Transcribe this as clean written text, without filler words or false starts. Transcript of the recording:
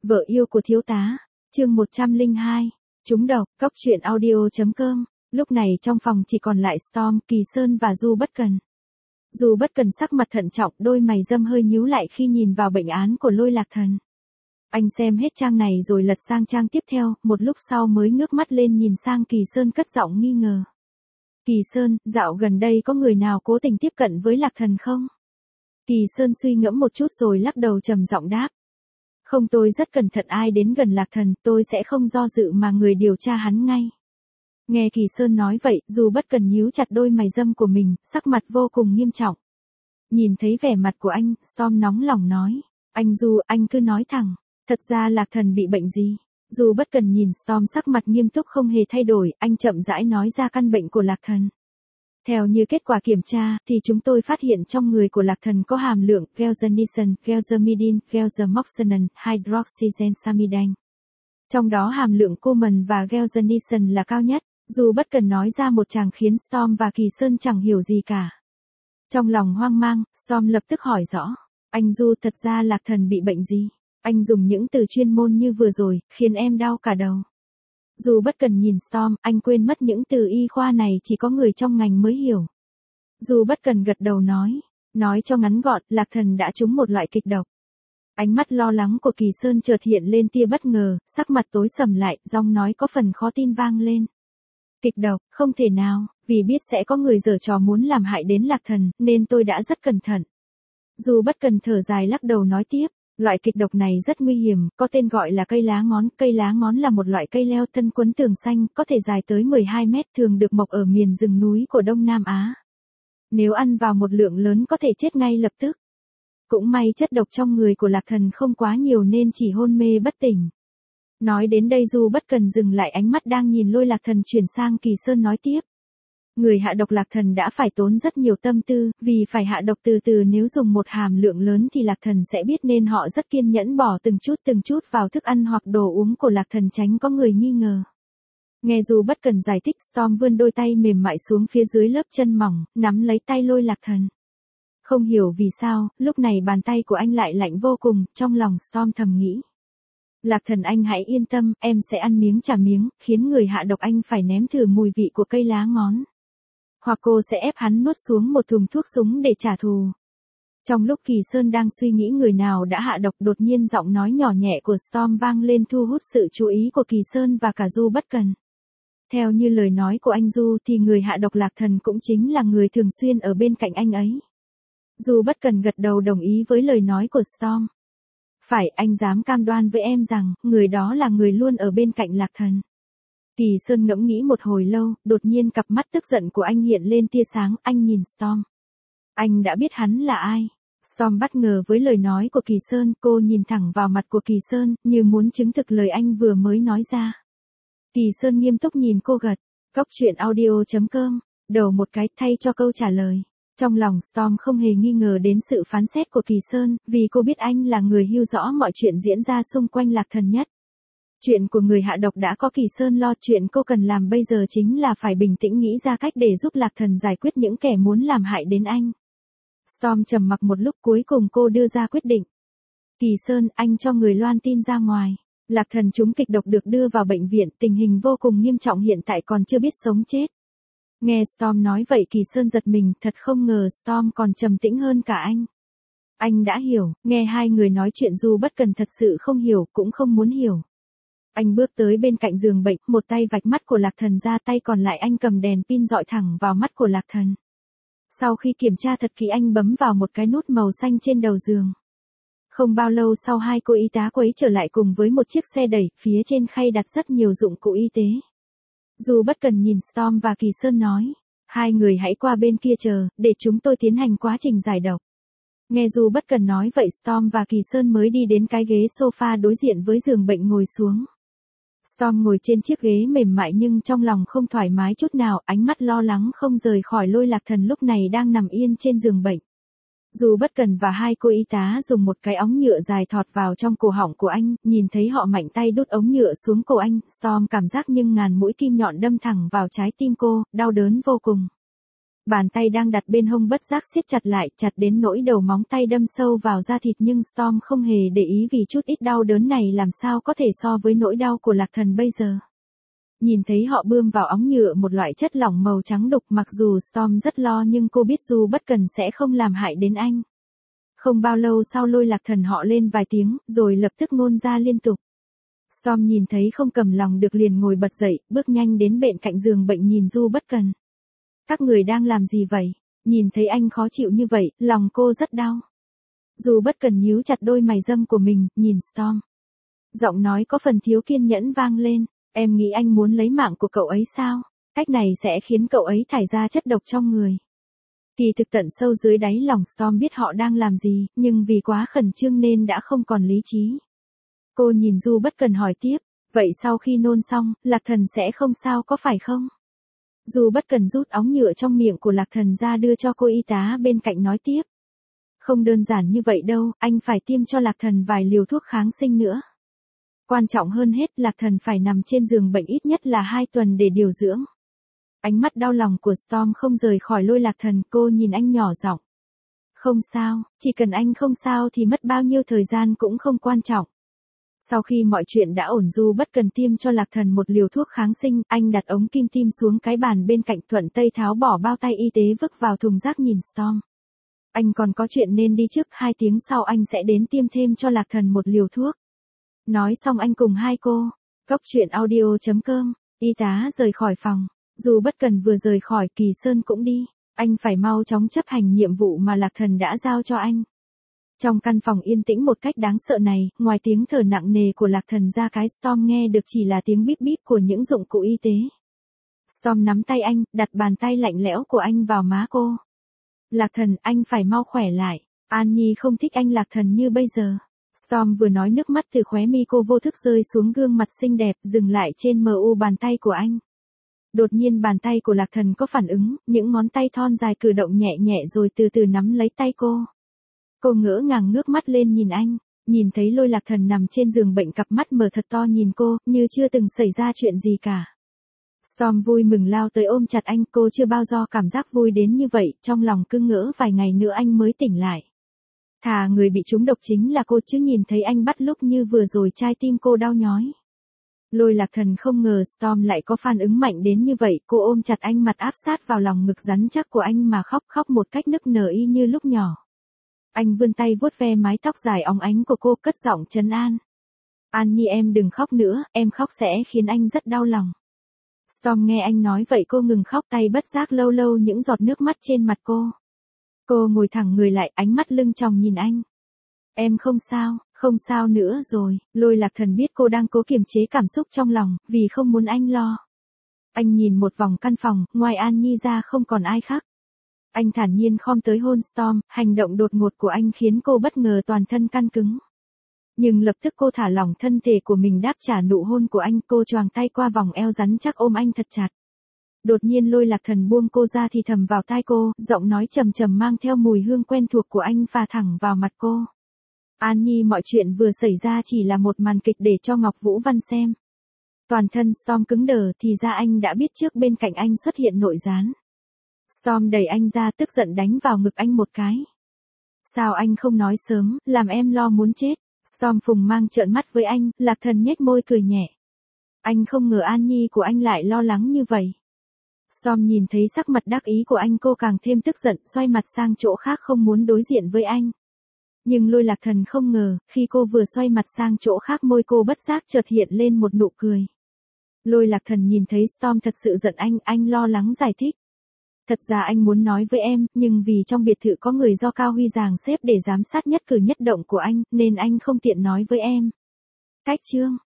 Vợ yêu của thiếu tá, chương 102, trúng độc, cóc truyện audio.com, lúc này trong phòng chỉ còn lại Storm, Kỳ Sơn và Du Bất Cần. Du Bất Cần sắc mặt thận trọng, đôi mày râm hơi nhíu lại khi nhìn vào bệnh án của Lôi Lạc Thần. Anh xem hết trang này rồi lật sang trang tiếp theo, một lúc sau mới ngước mắt lên nhìn sang Kỳ Sơn cất giọng nghi ngờ. Kỳ Sơn, dạo gần đây có người nào cố tình tiếp cận với Lạc Thần không? Kỳ Sơn suy ngẫm một chút rồi lắc đầu trầm giọng đáp. Không, tôi rất cẩn thận, ai đến gần Lạc Thần, tôi sẽ không do dự mà người điều tra hắn ngay. Nghe Kỳ Sơn nói vậy, Du Bất Cần nhíu chặt đôi mày râm của mình, sắc mặt vô cùng nghiêm trọng. Nhìn thấy vẻ mặt của anh, Storm nóng lòng nói. Anh Du, anh cứ nói thẳng. Thật ra Lạc Thần bị bệnh gì? Du Bất Cần nhìn Storm sắc mặt nghiêm túc không hề thay đổi, anh chậm rãi nói ra căn bệnh của Lạc Thần. Theo như kết quả kiểm tra, thì chúng tôi phát hiện trong người của Lạc Thần có hàm lượng gelzanison, gelzamidin, gelzamoxanan, hydroxyzensamidan. Trong đó hàm lượng common và gelzanison là cao nhất. Dù Bất Cần nói ra một tràng khiến Storm và Kỳ Sơn chẳng hiểu gì cả. Trong lòng hoang mang, Storm lập tức hỏi rõ. Anh Du, thật ra Lạc Thần bị bệnh gì? Anh dùng những từ chuyên môn như vừa rồi, khiến em đau cả đầu. Dù Bất Cần nhìn Storm, anh quên mất những từ y khoa này chỉ có người trong ngành mới hiểu. Dù Bất Cần gật đầu nói cho ngắn gọn, Lạc Thần đã trúng một loại kịch độc. Ánh mắt lo lắng của Kỳ Sơn chợt hiện lên tia bất ngờ, sắc mặt tối sầm lại, giọng nói có phần khó tin vang lên. Kịch độc, không thể nào, vì biết sẽ có người giở trò muốn làm hại đến Lạc Thần, nên tôi đã rất cẩn thận. Dù Bất Cần thở dài lắc đầu nói tiếp. Loại kịch độc này rất nguy hiểm, có tên gọi là cây lá ngón. Cây lá ngón là một loại cây leo thân quấn tường xanh, có thể dài tới 12 mét, thường được mọc ở miền rừng núi của Đông Nam Á. Nếu ăn vào một lượng lớn có thể chết ngay lập tức. Cũng may chất độc trong người của Lạc Thần không quá nhiều nên chỉ hôn mê bất tỉnh. Nói đến đây Du Bất Cần dừng lại, ánh mắt đang nhìn Lôi Lạc Thần chuyển sang Kỳ Sơn nói tiếp. Người hạ độc Lạc Thần đã phải tốn rất nhiều tâm tư, vì phải hạ độc từ từ, nếu dùng một hàm lượng lớn thì Lạc Thần sẽ biết, nên họ rất kiên nhẫn bỏ từng chút vào thức ăn hoặc đồ uống của Lạc Thần, tránh có người nghi ngờ. Nghe Du Bất Cần giải thích, Storm vươn đôi tay mềm mại xuống phía dưới lớp chân mỏng, nắm lấy tay Lôi Lạc Thần. Không hiểu vì sao, lúc này bàn tay của anh lại lạnh vô cùng, trong lòng Storm thầm nghĩ. Lạc Thần, anh hãy yên tâm, em sẽ ăn miếng trả miếng, khiến người hạ độc anh phải nếm thử mùi vị của cây lá ngón. Hoặc cô sẽ ép hắn nuốt xuống một thùng thuốc súng để trả thù. Trong lúc Kỳ Sơn đang suy nghĩ người nào đã hạ độc, đột nhiên giọng nói nhỏ nhẹ của Storm vang lên, thu hút sự chú ý của Kỳ Sơn và cả Du Bất Cần. Theo như lời nói của anh Du thì người hạ độc Lạc Thần cũng chính là người thường xuyên ở bên cạnh anh ấy. Du Bất Cần gật đầu đồng ý với lời nói của Storm. Phải, anh dám cam đoan với em rằng, người đó là người luôn ở bên cạnh Lạc Thần. Kỳ Sơn ngẫm nghĩ một hồi lâu, đột nhiên cặp mắt tức giận của anh hiện lên tia sáng, anh nhìn Storm. Anh đã biết hắn là ai? Storm bất ngờ với lời nói của Kỳ Sơn, cô nhìn thẳng vào mặt của Kỳ Sơn, như muốn chứng thực lời anh vừa mới nói ra. Kỳ Sơn nghiêm túc nhìn cô gật. Cóc truyện audio.com, đầu một cái thay cho câu trả lời. Trong lòng Storm không hề nghi ngờ đến sự phán xét của Kỳ Sơn, vì cô biết anh là người hiểu rõ mọi chuyện diễn ra xung quanh Lạc Thần nhất. Chuyện của người hạ độc đã có Kỳ Sơn lo, chuyện cô cần làm bây giờ chính là phải bình tĩnh nghĩ ra cách để giúp Lạc Thần giải quyết những kẻ muốn làm hại đến anh. Storm trầm mặc một lúc, cuối cùng cô đưa ra quyết định. Kỳ Sơn, anh cho người loan tin ra ngoài. Lạc Thần trúng kịch độc, được đưa vào bệnh viện, tình hình vô cùng nghiêm trọng, hiện tại còn chưa biết sống chết. Nghe Storm nói vậy Kỳ Sơn giật mình, thật không ngờ Storm còn trầm tĩnh hơn cả anh. Anh đã hiểu, nghe hai người nói chuyện Du Bất Cần thật sự không hiểu, cũng không muốn hiểu. Anh bước tới bên cạnh giường bệnh, một tay vạch mắt của Lạc Thần ra, tay còn lại anh cầm đèn pin dọi thẳng vào mắt của Lạc Thần. Sau khi kiểm tra thật kỹ, anh bấm vào một cái nút màu xanh trên đầu giường. Không bao lâu sau, hai cô y tá quấy trở lại cùng với một chiếc xe đẩy, phía trên khay đặt rất nhiều dụng cụ y tế. Dù Bất Cần nhìn Storm và Kỳ Sơn nói, hai người hãy qua bên kia chờ, để chúng tôi tiến hành quá trình giải độc. Nghe Dù Bất Cần nói vậy, Storm và Kỳ Sơn mới đi đến cái ghế sofa đối diện với giường bệnh ngồi xuống. Storm ngồi trên chiếc ghế mềm mại nhưng trong lòng không thoải mái chút nào, ánh mắt lo lắng không rời khỏi Lôi Lạc Thần lúc này đang nằm yên trên giường bệnh. Dù Bất Cần và hai cô y tá dùng một cái ống nhựa dài thọt vào trong cổ họng của anh, nhìn thấy họ mạnh tay đút ống nhựa xuống cổ anh, Storm cảm giác nhưng ngàn mũi kim nhọn đâm thẳng vào trái tim cô, đau đớn vô cùng. Bàn tay đang đặt bên hông bất giác siết chặt lại, chặt đến nỗi đầu móng tay đâm sâu vào da thịt, nhưng Storm không hề để ý vì chút ít đau đớn này làm sao có thể so với nỗi đau của Lạc Thần bây giờ. Nhìn thấy họ bơm vào ống nhựa một loại chất lỏng màu trắng đục, mặc dù Storm rất lo nhưng cô biết dù bất cần sẽ không làm hại đến anh. Không bao lâu sau Lôi Lạc Thần họ lên vài tiếng, rồi lập tức ngôn ra liên tục. Storm nhìn thấy không cầm lòng được liền ngồi bật dậy, bước nhanh đến bên cạnh giường bệnh nhìn Du Bất Cần. Các người đang làm gì vậy? Nhìn thấy anh khó chịu như vậy, lòng cô rất đau. Du Bất Cần nhíu chặt đôi mày râm của mình, nhìn Storm. Giọng nói có phần thiếu kiên nhẫn vang lên, em nghĩ anh muốn lấy mạng của cậu ấy sao? Cách này sẽ khiến cậu ấy thải ra chất độc trong người. Kỳ thực tận sâu dưới đáy lòng Storm biết họ đang làm gì, nhưng vì quá khẩn trương nên đã không còn lý trí. Cô nhìn Du Bất Cần hỏi tiếp, vậy sau khi nôn xong, Lạc Thần sẽ không sao có phải không? Du Bất Cần rút ống nhựa trong miệng của Lạc Thần ra đưa cho cô y tá bên cạnh nói tiếp. Không đơn giản như vậy đâu, anh phải tiêm cho Lạc Thần vài liều thuốc kháng sinh nữa. Quan trọng hơn hết, Lạc Thần phải nằm trên giường bệnh ít nhất là 2 tuần để điều dưỡng. Ánh mắt đau lòng của Storm không rời khỏi Lôi Lạc Thần, cô nhìn anh nhỏ giọng. Không sao, chỉ cần anh không sao thì mất bao nhiêu thời gian cũng không quan trọng. Sau khi mọi chuyện đã ổn, Du Bất Cần tiêm cho Lạc Thần một liều thuốc kháng sinh, anh đặt ống kim tiêm xuống cái bàn bên cạnh, thuận tay tháo bỏ bao tay y tế vứt vào thùng rác, nhìn Storm. Anh còn có chuyện nên đi trước, 2 tiếng sau anh sẽ đến tiêm thêm cho Lạc Thần một liều thuốc. Nói xong anh cùng hai cô. Cốc truyện audio.com, y tá rời khỏi phòng. Du Bất Cần vừa rời khỏi, Kỳ Sơn cũng đi. Anh phải mau chóng chấp hành nhiệm vụ mà Lạc Thần đã giao cho anh. Trong căn phòng yên tĩnh một cách đáng sợ này, ngoài tiếng thở nặng nề của Lạc Thần ra, cái Storm nghe được chỉ là tiếng bíp bíp của những dụng cụ y tế. Storm nắm tay anh, đặt bàn tay lạnh lẽo của anh vào má cô. Lạc Thần, anh phải mau khỏe lại. An Nhi không thích anh Lạc Thần như bây giờ. Storm vừa nói, nước mắt từ khóe mi cô vô thức rơi xuống gương mặt xinh đẹp, dừng lại trên mu bàn tay của anh. Đột nhiên bàn tay của Lạc Thần có phản ứng, những ngón tay thon dài cử động nhẹ nhẹ rồi từ từ nắm lấy tay cô. Cô ngỡ ngàng ngước mắt lên nhìn anh, nhìn thấy Lôi Lạc Thần nằm trên giường bệnh, cặp mắt mở thật to nhìn cô, như chưa từng xảy ra chuyện gì cả. Storm vui mừng lao tới ôm chặt anh, cô chưa bao giờ cảm giác vui đến như vậy, trong lòng cứ ngỡ vài ngày nữa anh mới tỉnh lại. Thà người bị trúng độc chính là cô, chứ nhìn thấy anh bắt lúc như vừa rồi trái tim cô đau nhói. Lôi Lạc Thần không ngờ Storm lại có phản ứng mạnh đến như vậy, cô ôm chặt anh, mặt áp sát vào lòng ngực rắn chắc của anh mà khóc một cách nức nở y như lúc nhỏ. Anh vươn tay vuốt ve mái tóc dài óng ánh của cô, cất giọng trấn an. An Nhi, em đừng khóc nữa, em khóc sẽ khiến anh rất đau lòng. Storm nghe anh nói vậy cô ngừng khóc, tay bất giác lâu lâu những giọt nước mắt trên mặt cô. Cô ngồi thẳng người lại, ánh mắt lưng tròng nhìn anh. Em không sao nữa rồi. Lôi Lạc Thần biết cô đang cố kiềm chế cảm xúc trong lòng, vì không muốn anh lo. Anh nhìn một vòng căn phòng, ngoài An Nhi ra không còn ai khác. Anh thản nhiên khom tới hôn Storm, hành động đột ngột của anh khiến cô bất ngờ toàn thân căng cứng. Nhưng lập tức cô thả lỏng thân thể của mình đáp trả nụ hôn của anh, cô choàng tay qua vòng eo rắn chắc ôm anh thật chặt. Đột nhiên Lôi Lạc Thần buông cô ra thì thầm vào tai cô, giọng nói trầm trầm mang theo mùi hương quen thuộc của anh phả thẳng vào mặt cô. An Nhi, mọi chuyện vừa xảy ra chỉ là một màn kịch để cho Ngọc Vũ Văn xem. Toàn thân Storm cứng đờ, thì ra anh đã biết trước bên cạnh anh xuất hiện nội gián. Storm đẩy anh ra, tức giận đánh vào ngực anh một cái. Sao anh không nói sớm, làm em lo muốn chết. Storm phùng mang trợn mắt với anh, Lạc Thần nhếch môi cười nhẹ. Anh không ngờ An Nhi của anh lại lo lắng như vậy. Storm nhìn thấy sắc mặt đắc ý của anh, cô càng thêm tức giận, xoay mặt sang chỗ khác không muốn đối diện với anh. Nhưng Lôi Lạc Thần không ngờ, khi cô vừa xoay mặt sang chỗ khác, môi cô bất giác chợt hiện lên một nụ cười. Lôi Lạc Thần nhìn thấy Storm thật sự giận anh lo lắng giải thích. Thật ra anh muốn nói với em, nhưng vì trong biệt thự có người do Cao Huy giàng xếp để giám sát nhất cử nhất động của anh, nên anh không tiện nói với em. Cách chương